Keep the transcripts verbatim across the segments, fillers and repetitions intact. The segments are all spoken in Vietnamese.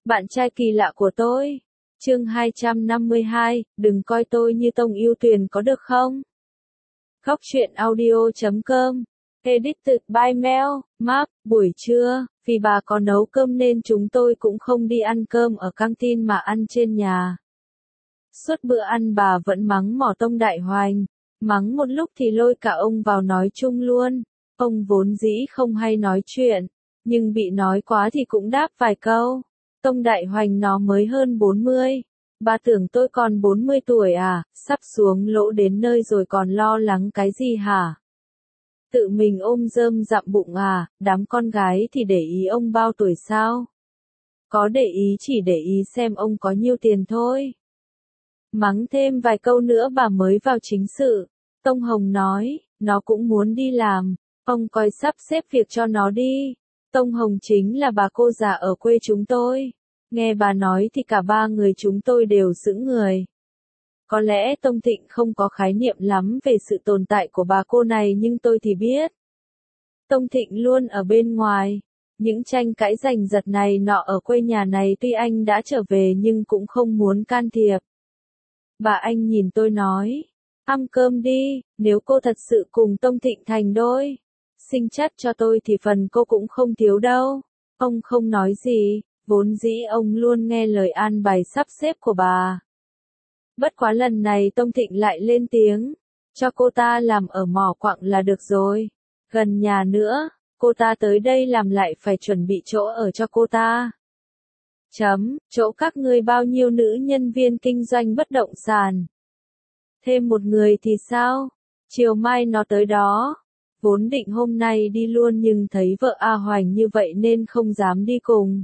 Bạn trai kỳ lạ của tôi. Chương hai trăm năm mươi hai, đừng coi tôi như Tông Yêu Tuyền có được không? Góc truyện audio chấm com. Edited by Mel, Mark, buổi trưa, vì bà có nấu cơm nên chúng tôi cũng không đi ăn cơm ở căng tin mà ăn trên nhà. Suốt bữa ăn bà vẫn mắng mỏ Tông Đại Hoành, mắng một lúc thì lôi cả ông vào nói chung luôn. Ông vốn dĩ không hay nói chuyện, nhưng bị nói quá thì cũng đáp vài câu. Tông Đại Hoành nó mới hơn bốn mươi. Bà tưởng tôi còn bốn mươi tuổi à, sắp xuống lỗ đến nơi rồi còn lo lắng cái gì hả? Tự mình ôm rơm dặm bụng à, đám con gái thì để ý ông bao tuổi sao? Có để ý chỉ để ý xem ông có nhiêu tiền thôi. Mắng thêm vài câu nữa bà mới vào chính sự. Tông Hồng nói, nó cũng muốn đi làm, ông coi sắp xếp việc cho nó đi. Tông Hồng chính là bà cô già ở quê chúng tôi. Nghe bà nói thì cả ba người chúng tôi đều sững người. Có lẽ Tông Thịnh không có khái niệm lắm về sự tồn tại của bà cô này nhưng tôi thì biết. Tông Thịnh luôn ở bên ngoài. Những tranh cãi giành giật này nọ ở quê nhà này tuy anh đã trở về nhưng cũng không muốn can thiệp. Bà anh nhìn tôi nói, ăn cơm đi, nếu cô thật sự cùng Tông Thịnh thành đôi, sinh chất cho tôi thì phần cô cũng không thiếu đâu. Ông không nói gì, vốn dĩ ông luôn nghe lời an bài sắp xếp của bà. Bất quá lần này Tông Thịnh lại lên tiếng, cho cô ta làm ở mỏ quặng là được rồi, gần nhà nữa, cô ta tới đây làm lại phải chuẩn bị chỗ ở cho cô ta. Chấm, chỗ các ngươi bao nhiêu nữ nhân viên kinh doanh bất động sản? Thêm một người thì sao? Chiều mai nó tới đó. Vốn định hôm nay đi luôn nhưng thấy vợ A Hoành như vậy nên không dám đi cùng.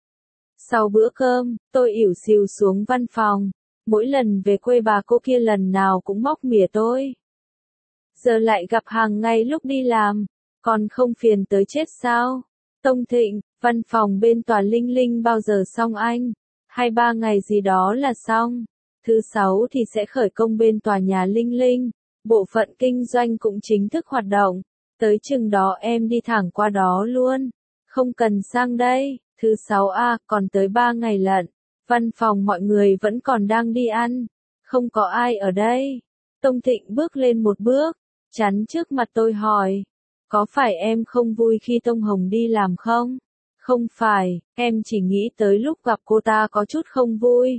Sau bữa cơm, tôi ỉu xìu xuống văn phòng. Mỗi lần về quê bà cô kia lần nào cũng móc mỉa tôi. Giờ lại gặp hàng ngày lúc đi làm, còn không phiền tới chết sao? Tông Thịnh, văn phòng bên tòa Linh Linh bao giờ xong anh? Hai ba ngày gì đó là xong. Thứ sáu thì sẽ khởi công bên tòa nhà Linh Linh. Bộ phận kinh doanh cũng chính thức hoạt động. Tới chừng đó em đi thẳng qua đó luôn. Không cần sang đây. Thứ sáu a, còn tới ba ngày lận. Văn phòng mọi người vẫn còn đang đi ăn. Không có ai ở đây. Tông Thịnh bước lên một bước, chắn trước mặt tôi hỏi. Có phải em không vui khi Tông Hồng đi làm không? Không phải, em chỉ nghĩ tới lúc gặp cô ta có chút không vui.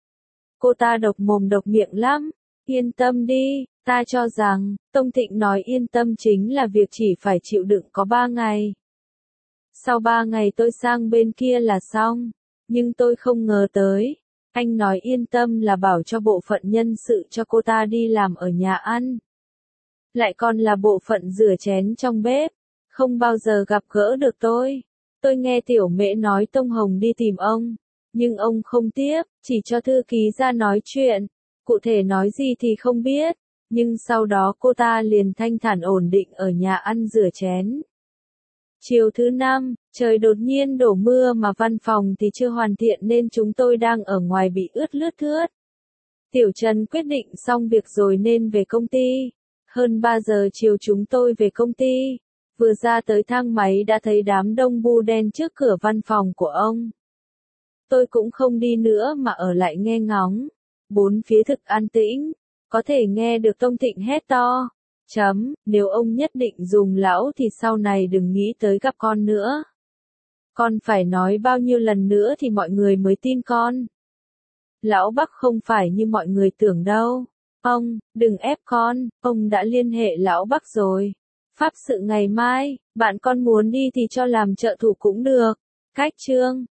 Cô ta độc mồm độc miệng lắm. Yên tâm đi, ta cho rằng, Tông Thịnh nói yên tâm chính là việc chỉ phải chịu đựng có ba ngày. Sau ba ngày tôi sang bên kia là xong. Nhưng tôi không ngờ tới. Anh nói yên tâm là bảo cho bộ phận nhân sự cho cô ta đi làm ở nhà ăn. Lại còn là bộ phận rửa chén trong bếp. Không bao giờ gặp gỡ được tôi. Tôi nghe Tiểu Mễ nói Tông Hồng đi tìm ông. Nhưng ông không tiếp, chỉ cho thư ký ra nói chuyện. Cụ thể nói gì thì không biết. Nhưng sau đó cô ta liền thanh thản ổn định ở nhà ăn rửa chén. Chiều thứ năm, trời đột nhiên đổ mưa mà văn phòng thì chưa hoàn thiện nên chúng tôi đang ở ngoài bị ướt lướt thướt. Tiểu Trần quyết định xong việc rồi nên về công ty. Hơn ba giờ chiều chúng tôi về công ty. Vừa ra tới thang máy đã thấy đám đông bu đen trước cửa văn phòng của ông. Tôi cũng không đi nữa mà ở lại nghe ngóng. Bốn phía thực an tĩnh. Có thể nghe được Tông Thịnh hét to. Chấm, nếu ông nhất định dùng lão thì sau này đừng nghĩ tới gặp con nữa. Con phải nói bao nhiêu lần nữa thì mọi người mới tin con. Lão Bắc không phải như mọi người tưởng đâu. Ông, đừng ép con, ông đã liên hệ Lão Bắc rồi. Pháp sự ngày mai, bạn con muốn đi thì cho làm trợ thủ cũng được. Cách chương.